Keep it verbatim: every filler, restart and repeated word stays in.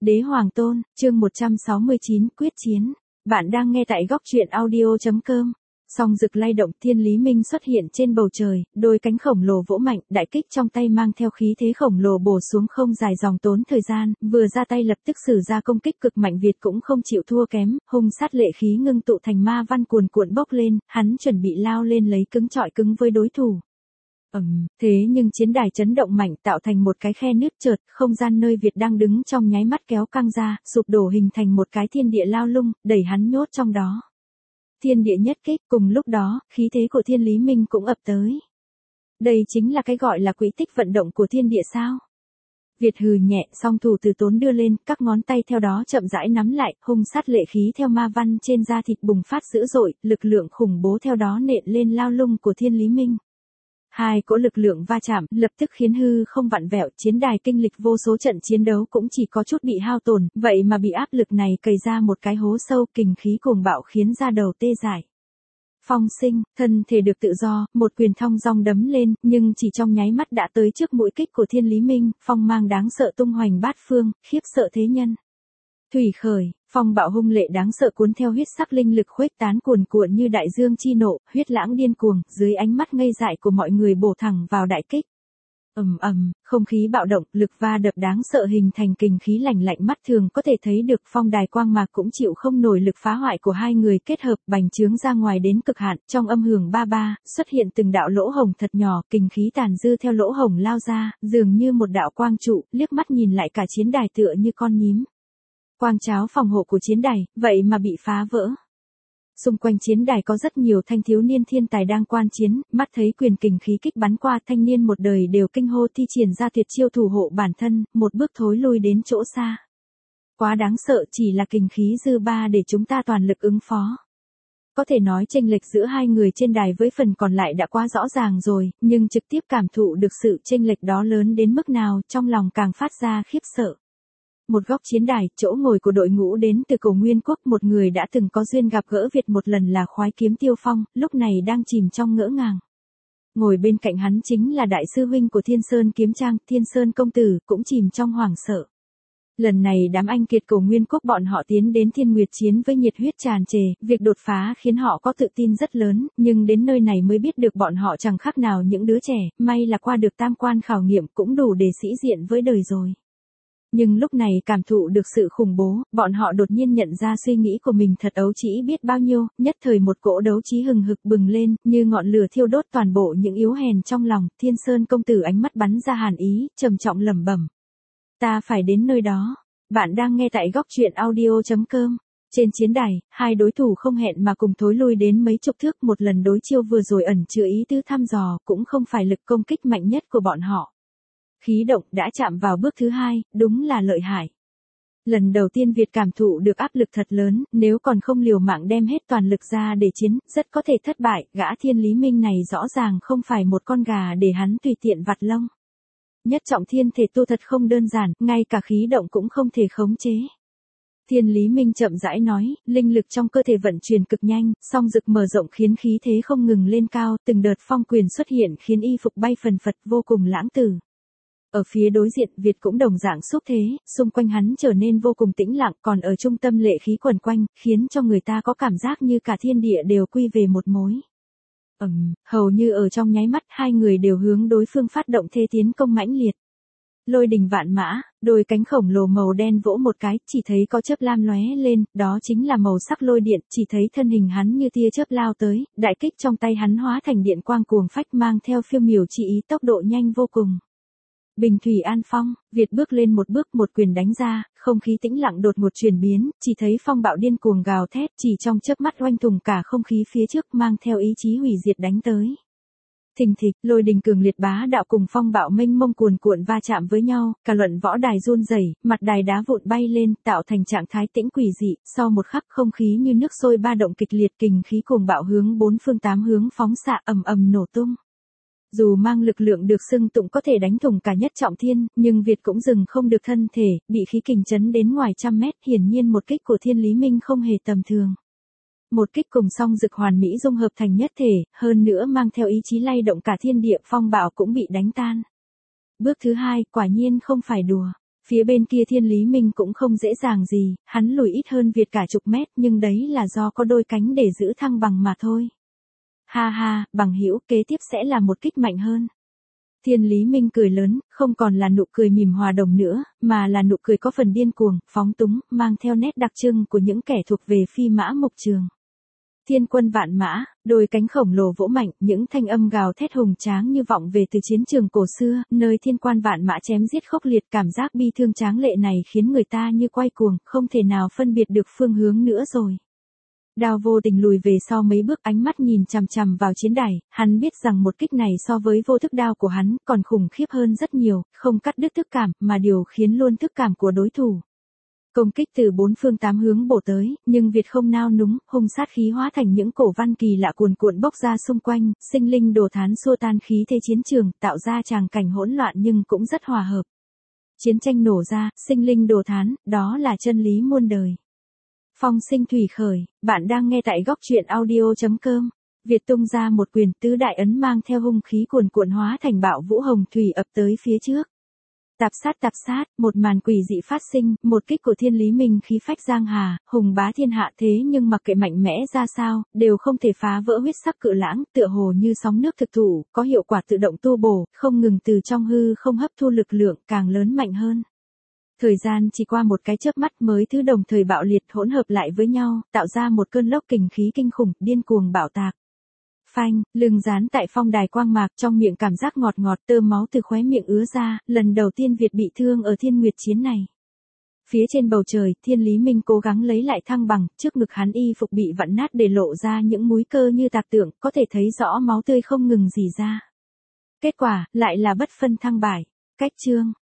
Đế Hoàng Tôn, chương một trăm sáu mươi chín, quyết chiến. Bạn đang nghe tại góc truyện audio chấm com. Song rực lay động, Thiên Lý Minh xuất hiện trên bầu trời, đôi cánh khổng lồ vỗ mạnh, đại kích trong tay mang theo khí thế khổng lồ bổ xuống không dài dòng tốn thời gian, vừa ra tay lập tức sử ra công kích cực mạnh, Việt cũng không chịu thua kém, hung sát lệ khí ngưng tụ thành ma văn cuồn cuộn bốc lên, hắn chuẩn bị lao lên lấy cứng chọi cứng với đối thủ. Ầm, um, thế nhưng chiến đài chấn động mạnh tạo thành một cái khe nứt chợt, không gian nơi Việt đang đứng trong nháy mắt kéo căng ra, sụp đổ hình thành một cái thiên địa lao lung, đẩy hắn nhốt trong đó. Thiên địa nhất kích, cùng lúc đó, khí thế của Thiên Lý Minh cũng ập tới. Đây chính là cái gọi là quỹ tích vận động của thiên địa sao? Việt hừ nhẹ, song thủ từ tốn đưa lên, các ngón tay theo đó chậm rãi nắm lại, hung sát lệ khí theo ma văn trên da thịt bùng phát dữ dội, lực lượng khủng bố theo đó nện lên lao lung của Thiên Lý Minh. Hai cỗ lực lượng va chạm, lập tức khiến hư không vặn vẹo, chiến đài kinh lịch vô số trận chiến đấu cũng chỉ có chút bị hao tổn, vậy mà bị áp lực này cày ra một cái hố sâu, kình khí cuồng bạo khiến da đầu tê dại. Phong sinh, thân thể được tự do, một quyền thong dong đấm lên, nhưng chỉ trong nháy mắt đã tới trước mũi kích của Thiên Lý Minh, phong mang đáng sợ tung hoành bát phương, khiếp sợ thế nhân. Thủy khởi, phong bạo hung lệ đáng sợ cuốn theo huyết sắc linh lực khuếch tán cuồn cuộn như đại dương chi nộ, huyết lãng điên cuồng, dưới ánh mắt ngây dại của mọi người bổ thẳng vào đại kích. Ầm ầm, không khí bạo động, lực va đập đáng sợ hình thành kình khí lạnh lạnh, mắt thường có thể thấy được, phong đài quang mạc cũng chịu không nổi lực phá hoại của hai người kết hợp, bành trướng ra ngoài đến cực hạn, trong âm hưởng ba ba, xuất hiện từng đạo lỗ hổng thật nhỏ, kình khí tàn dư theo lỗ hổng lao ra, dường như một đạo quang trụ, liếc mắt nhìn lại cả chiến đài tựa như con nhím. Quang cháo phòng hộ của chiến đài, vậy mà bị phá vỡ. Xung quanh chiến đài có rất nhiều thanh thiếu niên thiên tài đang quan chiến, mắt thấy quyền kình khí kích bắn qua, thanh niên một đời đều kinh hô thi triển ra tuyệt chiêu thủ hộ bản thân, một bước thối lui đến chỗ xa. Quá đáng sợ, chỉ là kình khí dư ba để chúng ta toàn lực ứng phó. Có thể nói chênh lệch giữa hai người trên đài với phần còn lại đã quá rõ ràng rồi, nhưng trực tiếp cảm thụ được sự chênh lệch đó lớn đến mức nào, trong lòng càng phát ra khiếp sợ. Một góc chiến đài, chỗ ngồi của đội ngũ đến từ Cổ Nguyên Quốc, một người đã từng có duyên gặp gỡ Việt một lần là Khoái Kiếm Tiêu Phong, lúc này đang chìm trong ngỡ ngàng. Ngồi bên cạnh hắn chính là đại sư huynh của Thiên Sơn Kiếm Trang, Thiên Sơn Công Tử, cũng chìm trong hoảng sợ. Lần này đám anh kiệt Cổ Nguyên Quốc bọn họ tiến đến Thiên Nguyệt chiến với nhiệt huyết tràn trề, việc đột phá khiến họ có tự tin rất lớn, nhưng đến nơi này mới biết được bọn họ chẳng khác nào những đứa trẻ, may là qua được tam quan khảo nghiệm cũng đủ để sĩ diện với đời rồi. Nhưng lúc này cảm thụ được sự khủng bố, bọn họ đột nhiên nhận ra suy nghĩ của mình thật ấu trĩ biết bao nhiêu, nhất thời một cỗ đấu trí hừng hực bừng lên, như ngọn lửa thiêu đốt toàn bộ những yếu hèn trong lòng. Thiên Sơn Công Tử ánh mắt bắn ra hàn ý, trầm trọng lẩm bẩm: ta phải đến nơi đó. Bạn đang nghe tại góc truyện audio chấm com. Trên chiến đài, hai đối thủ không hẹn mà cùng thối lui đến mấy chục thước, một lần đối chiêu vừa rồi ẩn chứa ý tứ thăm dò, cũng không phải lực công kích mạnh nhất của bọn họ. Khí động đã chạm vào bước thứ hai, đúng là lợi hại. Lần đầu tiên Việt cảm thụ được áp lực thật lớn, nếu còn không liều mạng đem hết toàn lực ra để chiến, rất có thể thất bại, gã Thiên Lý Minh này rõ ràng không phải một con gà để hắn tùy tiện vặt lông. Nhất trọng thiên thể tu thật không đơn giản, ngay cả khí động cũng không thể khống chế. Thiên Lý Minh chậm rãi nói, linh lực trong cơ thể vận chuyển cực nhanh, song rực mở rộng khiến khí thế không ngừng lên cao, từng đợt phong quyền xuất hiện khiến y phục bay phần phật vô cùng lãng tử. Ở phía đối diện, Việt cũng đồng dạng xúc thế, xung quanh hắn trở nên vô cùng tĩnh lặng, còn ở trung tâm lệ khí quần quanh, khiến cho người ta có cảm giác như cả thiên địa đều quy về một mối. Ầm, um, hầu như ở trong nháy mắt, hai người đều hướng đối phương phát động thế tiến công mãnh liệt. Lôi đình vạn mã, đôi cánh khổng lồ màu đen vỗ một cái, chỉ thấy có chớp lam lóe lên, đó chính là màu sắc lôi điện, chỉ thấy thân hình hắn như tia chớp lao tới, đại kích trong tay hắn hóa thành điện quang cuồng phách mang theo phiêu miểu chi ý, tốc độ nhanh vô cùng. Bình thủy an phong, Việt bước lên một bước, một quyền đánh ra, không khí tĩnh lặng đột ngột chuyển biến, chỉ thấy phong bạo điên cuồng gào thét, chỉ trong chớp mắt oanh tùng cả không khí phía trước, mang theo ý chí hủy diệt đánh tới. Thình thịch, lôi đình cường liệt bá đạo cùng phong bạo mênh mông cuồn cuộn va chạm với nhau, cả luận võ đài run rẩy, mặt đài đá vụn bay lên, tạo thành trạng thái tĩnh quỷ dị, sau một khắc không khí như nước sôi ba động kịch liệt, kình khí cuồng bạo hướng bốn phương tám hướng phóng xạ ầm ầm nổ tung. Dù mang lực lượng được xưng tụng có thể đánh thủng cả nhất trọng thiên, nhưng Việt cũng dừng không được thân thể, bị khí kình chấn đến ngoài trăm mét, hiển nhiên một kích của Thiên Lý Minh không hề tầm thường. Một kích cùng song rực hoàn mỹ dung hợp thành nhất thể, hơn nữa mang theo ý chí lay động cả thiên địa, phong bạo cũng bị đánh tan. Bước thứ hai, quả nhiên không phải đùa. Phía bên kia Thiên Lý Minh cũng không dễ dàng gì, hắn lùi ít hơn Việt cả chục mét nhưng đấy là do có đôi cánh để giữ thăng bằng mà thôi. Ha ha, bằng hữu, kế tiếp sẽ là một kích mạnh hơn. Thiên Lý Minh cười lớn, không còn là nụ cười mỉm hòa đồng nữa, mà là nụ cười có phần điên cuồng, phóng túng, mang theo nét đặc trưng của những kẻ thuộc về phi mã mục trường. Thiên quân vạn mã, đôi cánh khổng lồ vỗ mạnh, những thanh âm gào thét hùng tráng như vọng về từ chiến trường cổ xưa, nơi thiên quan vạn mã chém giết khốc liệt, cảm giác bi thương tráng lệ này khiến người ta như quay cuồng, không thể nào phân biệt được phương hướng nữa rồi. Đao vô tình lùi về sau mấy bước, ánh mắt nhìn chằm chằm vào chiến đài, hắn biết rằng một kích này so với vô thức đao của hắn còn khủng khiếp hơn rất nhiều, không cắt đứt thức cảm, mà điều khiến luôn thức cảm của đối thủ. Công kích từ bốn phương tám hướng bổ tới, nhưng Việt không nao núng, hung sát khí hóa thành những cổ văn kỳ lạ cuồn cuộn bốc ra xung quanh, sinh linh đồ thán xua tan khí thế chiến trường, tạo ra tràng cảnh hỗn loạn nhưng cũng rất hòa hợp. Chiến tranh nổ ra, sinh linh đồ thán, đó là chân lý muôn đời. Phong sinh thủy khởi, bạn đang nghe tại góc truyện audio chấm com. Việt tung ra một quyền, tứ đại ấn mang theo hung khí cuồn cuộn hóa thành bạo vũ hồng thủy ập tới phía trước. Tạp sát tạp sát, một màn quỷ dị phát sinh, một kích của Thiên Lý Minh khí phách giang hà, hùng bá thiên hạ thế nhưng mặc kệ mạnh mẽ ra sao, đều không thể phá vỡ huyết sắc cự lãng, tựa hồ như sóng nước thực thụ, có hiệu quả tự động tu bổ, không ngừng từ trong hư không hấp thu lực lượng, càng lớn mạnh hơn. Thời gian chỉ qua một cái chớp mắt mới thứ đồng thời bạo liệt hỗn hợp lại với nhau, tạo ra một cơn lốc kình khí kinh khủng, điên cuồng bạo tạc. Phanh, lưng dán tại phong đài quang mạc, trong miệng cảm giác ngọt ngọt, tơ máu từ khóe miệng ứa ra, lần đầu tiên Việt bị thương ở Thiên Nguyệt chiến này. Phía trên bầu trời, Thiên Lý Minh cố gắng lấy lại thăng bằng, trước ngực hắn y phục bị vặn nát để lộ ra những múi cơ như tạc tượng, có thể thấy rõ máu tươi không ngừng rỉ ra. Kết quả, lại là bất phân thăng bại. Cách chương.